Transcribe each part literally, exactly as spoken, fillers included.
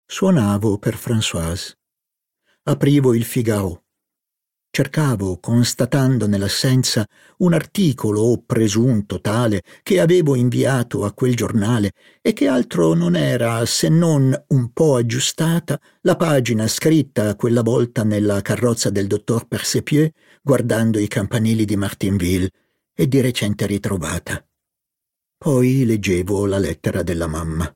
Suonavo per Françoise. Aprivo il Figaro. Cercavo, constatando nell'assenza, un articolo o presunto tale che avevo inviato a quel giornale e che altro non era se non un po' aggiustata la pagina scritta quella volta nella carrozza del dottor Persepieux guardando i campanili di Martinville e di recente ritrovata. Poi leggevo la lettera della mamma.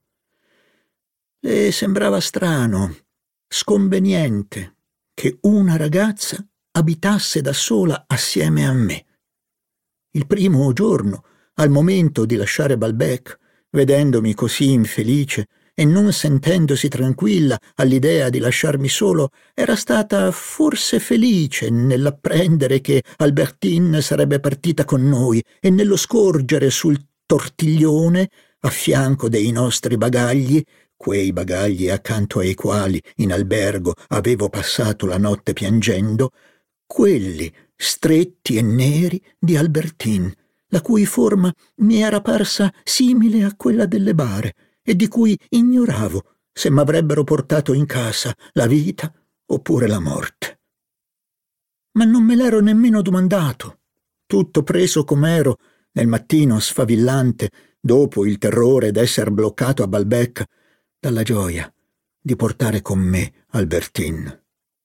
Le sembrava strano, sconveniente, che una ragazza abitasse da sola assieme a me. Il primo giorno, al momento di lasciare Balbec, vedendomi così infelice e non sentendosi tranquilla all'idea di lasciarmi solo, era stata forse felice nell'apprendere che Albertine sarebbe partita con noi e nello scorgere sul tortiglione, a fianco dei nostri bagagli, quei bagagli accanto ai quali in albergo avevo passato la notte piangendo, quelli stretti e neri di Albertine, la cui forma mi era parsa simile a quella delle bare e di cui ignoravo se m'avrebbero portato in casa la vita oppure la morte. Ma non me l'ero nemmeno domandato, tutto preso com'ero nel mattino sfavillante, dopo il terrore d'esser bloccato a Balbec, dalla gioia di portare con me Albertine.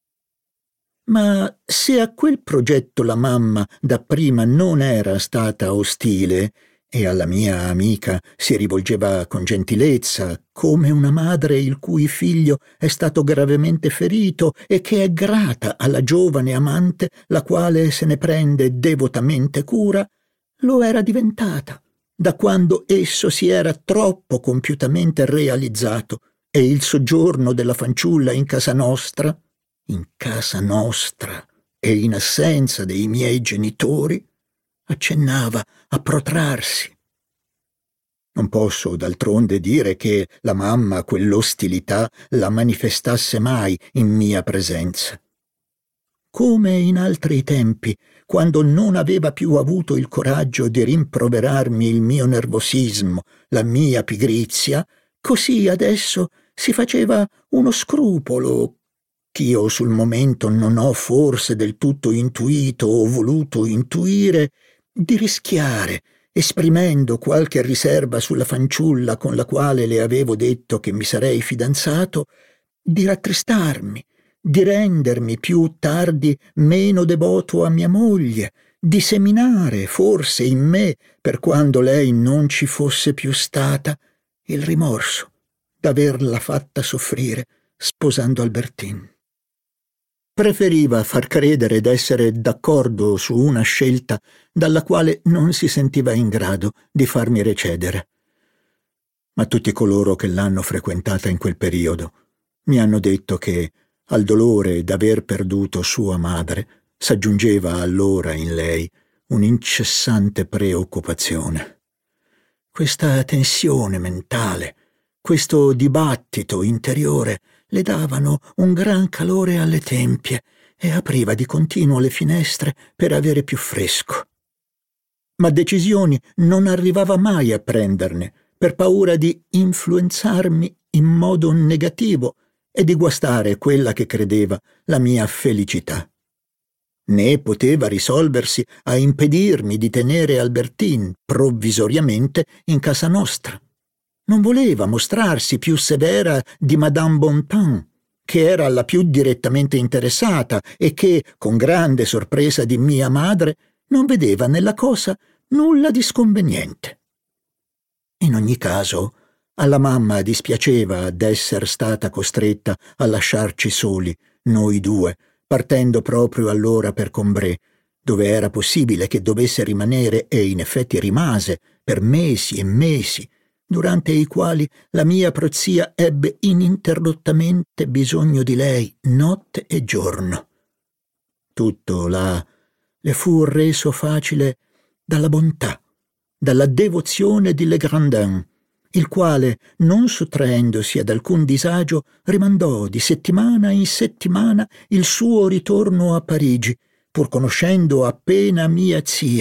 Ma se a quel progetto la mamma dapprima non era stata ostile e alla mia amica si rivolgeva con gentilezza, come una madre il cui figlio è stato gravemente ferito e che è grata alla giovane amante, la quale se ne prende devotamente cura, lo era diventata da quando esso si era troppo compiutamente realizzato e il soggiorno della fanciulla in casa nostra, in casa nostra e in assenza dei miei genitori, accennava a protrarsi. Non posso d'altronde dire che la mamma quell'ostilità la manifestasse mai in mia presenza. Come in altri tempi, quando non aveva più avuto il coraggio di rimproverarmi il mio nervosismo, la mia pigrizia, così adesso si faceva uno scrupolo, ch'io sul momento non ho forse del tutto intuito o voluto intuire, di rischiare, esprimendo qualche riserva sulla fanciulla con la quale le avevo detto che mi sarei fidanzato, di rattristarmi, di rendermi più tardi meno devoto a mia moglie, di seminare forse in me, per quando lei non ci fosse più stata, il rimorso d'averla fatta soffrire sposando Albertine. Preferiva far credere d'essere d'accordo su una scelta dalla quale non si sentiva in grado di farmi recedere. Ma tutti coloro che l'hanno frequentata in quel periodo mi hanno detto che al dolore d'aver perduto sua madre s'aggiungeva allora in lei un'incessante preoccupazione. Questa tensione mentale, questo dibattito interiore le davano un gran calore alle tempie e apriva di continuo le finestre per avere più fresco. Ma decisioni non arrivava mai a prenderne per paura di influenzarmi in modo negativo e di guastare quella che credeva la mia felicità. Né poteva risolversi a impedirmi di tenere Albertine provvisoriamente in casa nostra. Non voleva mostrarsi più severa di Madame Bontemps, che era la più direttamente interessata e che, con grande sorpresa di mia madre, non vedeva nella cosa nulla di sconveniente. In ogni caso, alla mamma dispiaceva d'esser stata costretta a lasciarci soli, noi due, partendo proprio allora per Combray, dove era possibile che dovesse rimanere e in effetti rimase per mesi e mesi, durante i quali la mia prozia ebbe ininterrottamente bisogno di lei notte e giorno. Tutto là le fu reso facile dalla bontà, dalla devozione di Legrandin, il quale, non sottraendosi ad alcun disagio, rimandò di settimana in settimana il suo ritorno a Parigi, pur conoscendo appena mia zia,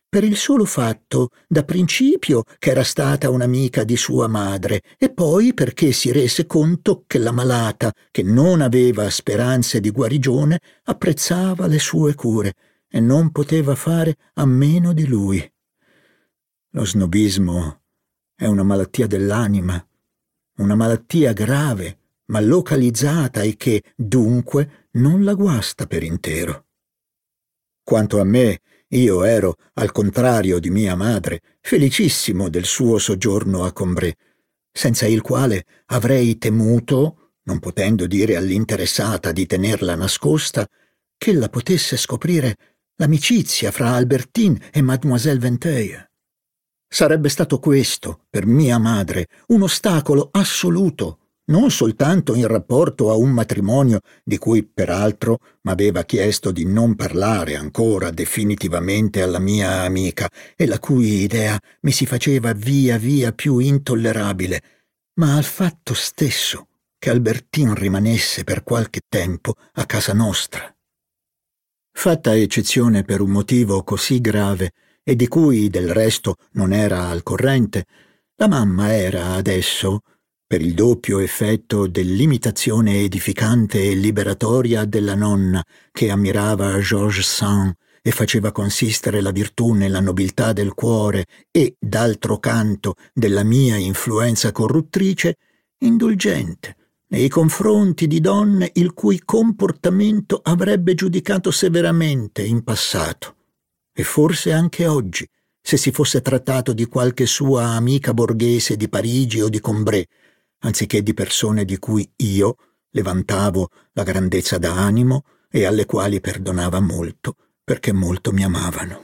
per il solo fatto, da principio, che era stata un'amica di sua madre, e poi perché si rese conto che la malata, che non aveva speranze di guarigione, apprezzava le sue cure e non poteva fare a meno di lui. Lo snobismo è una malattia dell'anima, una malattia grave, ma localizzata e che, dunque, non la guasta per intero. Quanto a me, io ero, al contrario di mia madre, felicissimo del suo soggiorno a Combray, senza il quale avrei temuto, non potendo dire all'interessata di tenerla nascosta, ch'ella potesse scoprire l'amicizia fra Albertine e Mademoiselle Vinteuil. Sarebbe stato questo, per mia madre, un ostacolo assoluto, non soltanto in rapporto a un matrimonio di cui, peraltro, m'aveva chiesto di non parlare ancora definitivamente alla mia amica e la cui idea mi si faceva via via più intollerabile, ma al fatto stesso che Albertine rimanesse per qualche tempo a casa nostra. Fatta eccezione per un motivo così grave e di cui del resto non era al corrente, la mamma era adesso, per il doppio effetto dell'imitazione edificante e liberatoria della nonna che ammirava Georges Sand e faceva consistere la virtù nella nobiltà del cuore e, d'altro canto, della mia influenza corruttrice, indulgente nei confronti di donne il cui comportamento avrebbe giudicato severamente in passato, e forse anche oggi, se si fosse trattato di qualche sua amica borghese di Parigi o di Combray, anziché di persone di cui io le vantavo la grandezza d'animo e alle quali perdonava molto, perché molto mi amavano.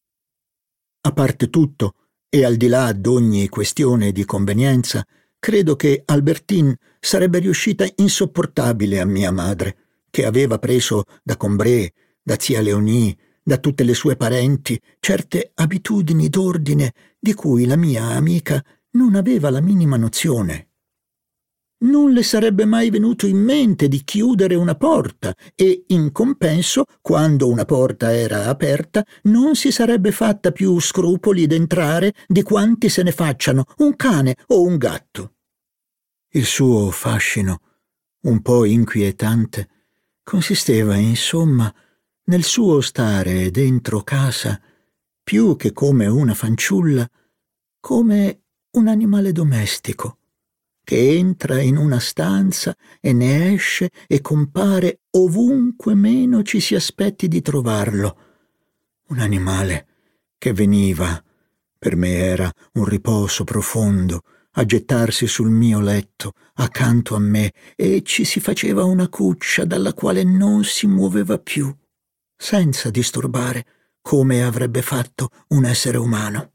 A parte tutto, e al di là d'ogni questione di convenienza, credo che Albertine sarebbe riuscita insopportabile a mia madre, che aveva preso da Combray, da zia Leonie, da tutte le sue parenti, certe abitudini d'ordine di cui la mia amica non aveva la minima nozione. Non le sarebbe mai venuto in mente di chiudere una porta e, in compenso, quando una porta era aperta, non si sarebbe fatta più scrupoli d'entrare di quanti se ne facciano un cane o un gatto. Il suo fascino, un po' inquietante, consisteva, insomma, nel suo stare dentro casa, più che come una fanciulla, come un animale domestico, che entra in una stanza e ne esce e compare ovunque meno ci si aspetti di trovarlo. Un animale che veniva, per me era un riposo profondo, a gettarsi sul mio letto, accanto a me, e ci si faceva una cuccia dalla quale non si muoveva più, senza disturbare, come avrebbe fatto un essere umano.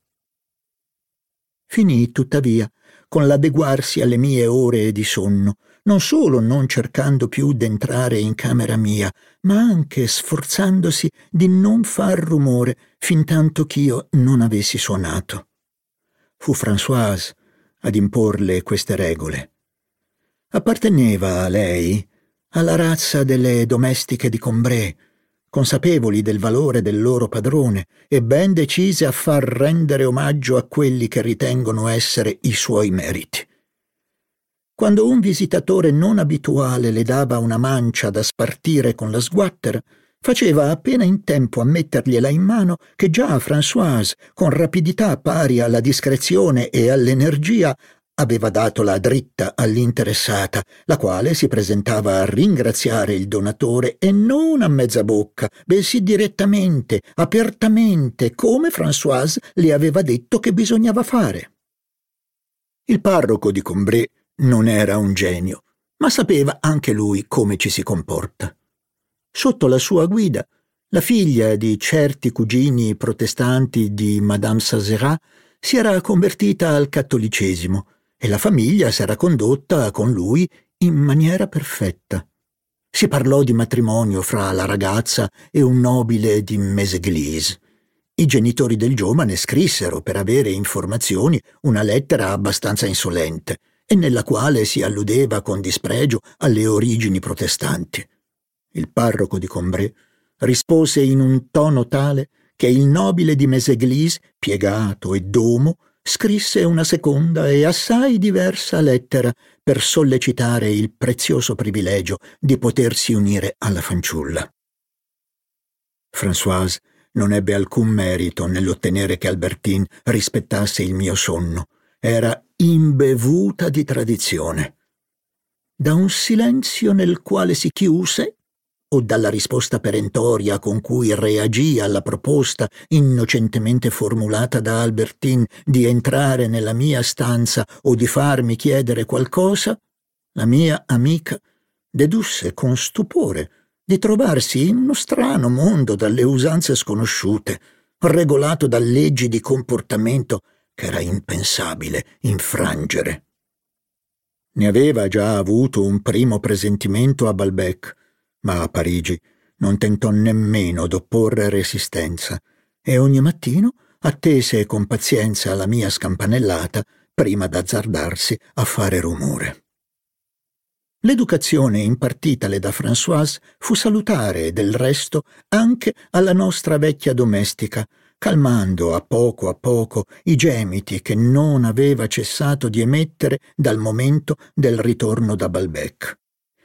Finì, tuttavia, con l'adeguarsi alle mie ore di sonno, non solo non cercando più d'entrare in camera mia, ma anche sforzandosi di non far rumore fintanto ch'io non avessi suonato. Fu Françoise ad imporle queste regole. Apparteneva a lei, alla razza delle domestiche di Combray, consapevoli del valore del loro padrone e ben decise a far rendere omaggio a quelli che ritengono essere i suoi meriti. Quando un visitatore non abituale le dava una mancia da spartire con la sguattera, faceva appena in tempo a mettergliela in mano che già Françoise, con rapidità pari alla discrezione e all'energia, aveva dato la dritta all'interessata, la quale si presentava a ringraziare il donatore e non a mezza bocca, bensì direttamente, apertamente, come Françoise le aveva detto che bisognava fare. Il parroco di Combray non era un genio, ma sapeva anche lui come ci si comporta. Sotto la sua guida, la figlia di certi cugini protestanti di Madame Sazerat si era convertita al cattolicesimo e la famiglia s'era condotta con lui in maniera perfetta. Si parlò di matrimonio fra la ragazza e un nobile di Méséglise. I genitori del giovane scrissero per avere informazioni una lettera abbastanza insolente e nella quale si alludeva con dispregio alle origini protestanti. Il parroco di Combray rispose in un tono tale che il nobile di Méséglise, piegato e domo, scrisse una seconda e assai diversa lettera per sollecitare il prezioso privilegio di potersi unire alla fanciulla. Françoise non ebbe alcun merito nell'ottenere che Albertine rispettasse il mio sonno. Era imbevuta di tradizione. Da un silenzio nel quale si chiuse, o dalla risposta perentoria con cui reagì alla proposta innocentemente formulata da Albertine di entrare nella mia stanza o di farmi chiedere qualcosa, la mia amica dedusse con stupore di trovarsi in uno strano mondo dalle usanze sconosciute, regolato da leggi di comportamento che era impensabile infrangere. Ne aveva già avuto un primo presentimento a Balbec, ma a Parigi non tentò nemmeno d'opporre resistenza e ogni mattino attese con pazienza la mia scampanellata prima d'azzardarsi a fare rumore. L'educazione impartitale da Françoise fu salutare, del resto, anche alla nostra vecchia domestica, calmando a poco a poco i gemiti che non aveva cessato di emettere dal momento del ritorno da Balbec.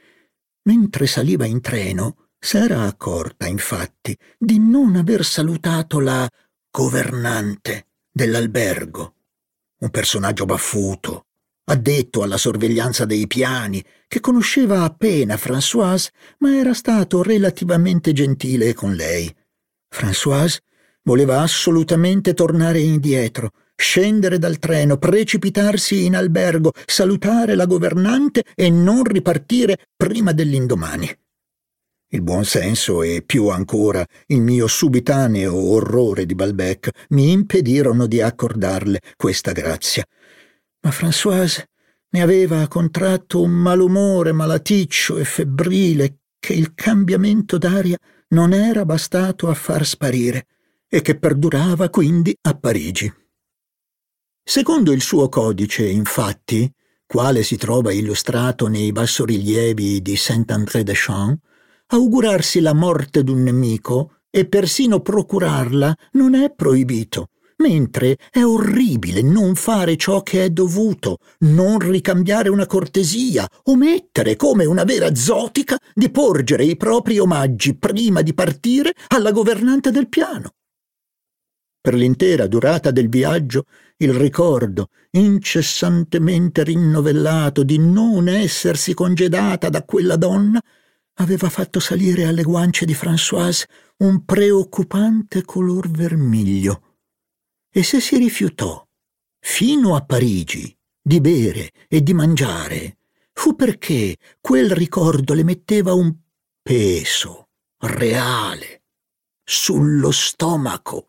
Mentre saliva in treno, s'era accorta, infatti, di non aver salutato la governante dell'albergo, un personaggio baffuto, addetto alla sorveglianza dei piani, che conosceva appena Françoise, ma era stato relativamente gentile con lei. Françoise voleva assolutamente tornare indietro, scendere dal treno, precipitarsi in albergo, salutare la governante e non ripartire prima dell'indomani. Il buon senso e, più ancora, il mio subitaneo orrore di Balbec mi impedirono di accordarle questa grazia. Ma Françoise ne aveva contratto un malumore malaticcio e febbrile che il cambiamento d'aria non era bastato a far sparire e che perdurava quindi a Parigi. Secondo il suo codice, infatti, quale si trova illustrato nei bassorilievi di Saint-André-des-Champs, augurarsi la morte d'un nemico e persino procurarla non è proibito, mentre è orribile non fare ciò che è dovuto, non ricambiare una cortesia, omettere come una vera zotica di porgere i propri omaggi prima di partire alla governante del piano. Per l'intera durata del viaggio, il ricordo, incessantemente rinnovellato di non essersi congedata da quella donna, aveva fatto salire alle guance di Françoise un preoccupante color vermiglio. E se si rifiutò, fino a Parigi, di bere e di mangiare, fu perché quel ricordo le metteva un peso reale sullo stomaco.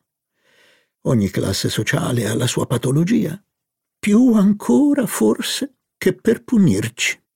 Ogni classe sociale ha la sua patologia, più ancora forse che per punirci.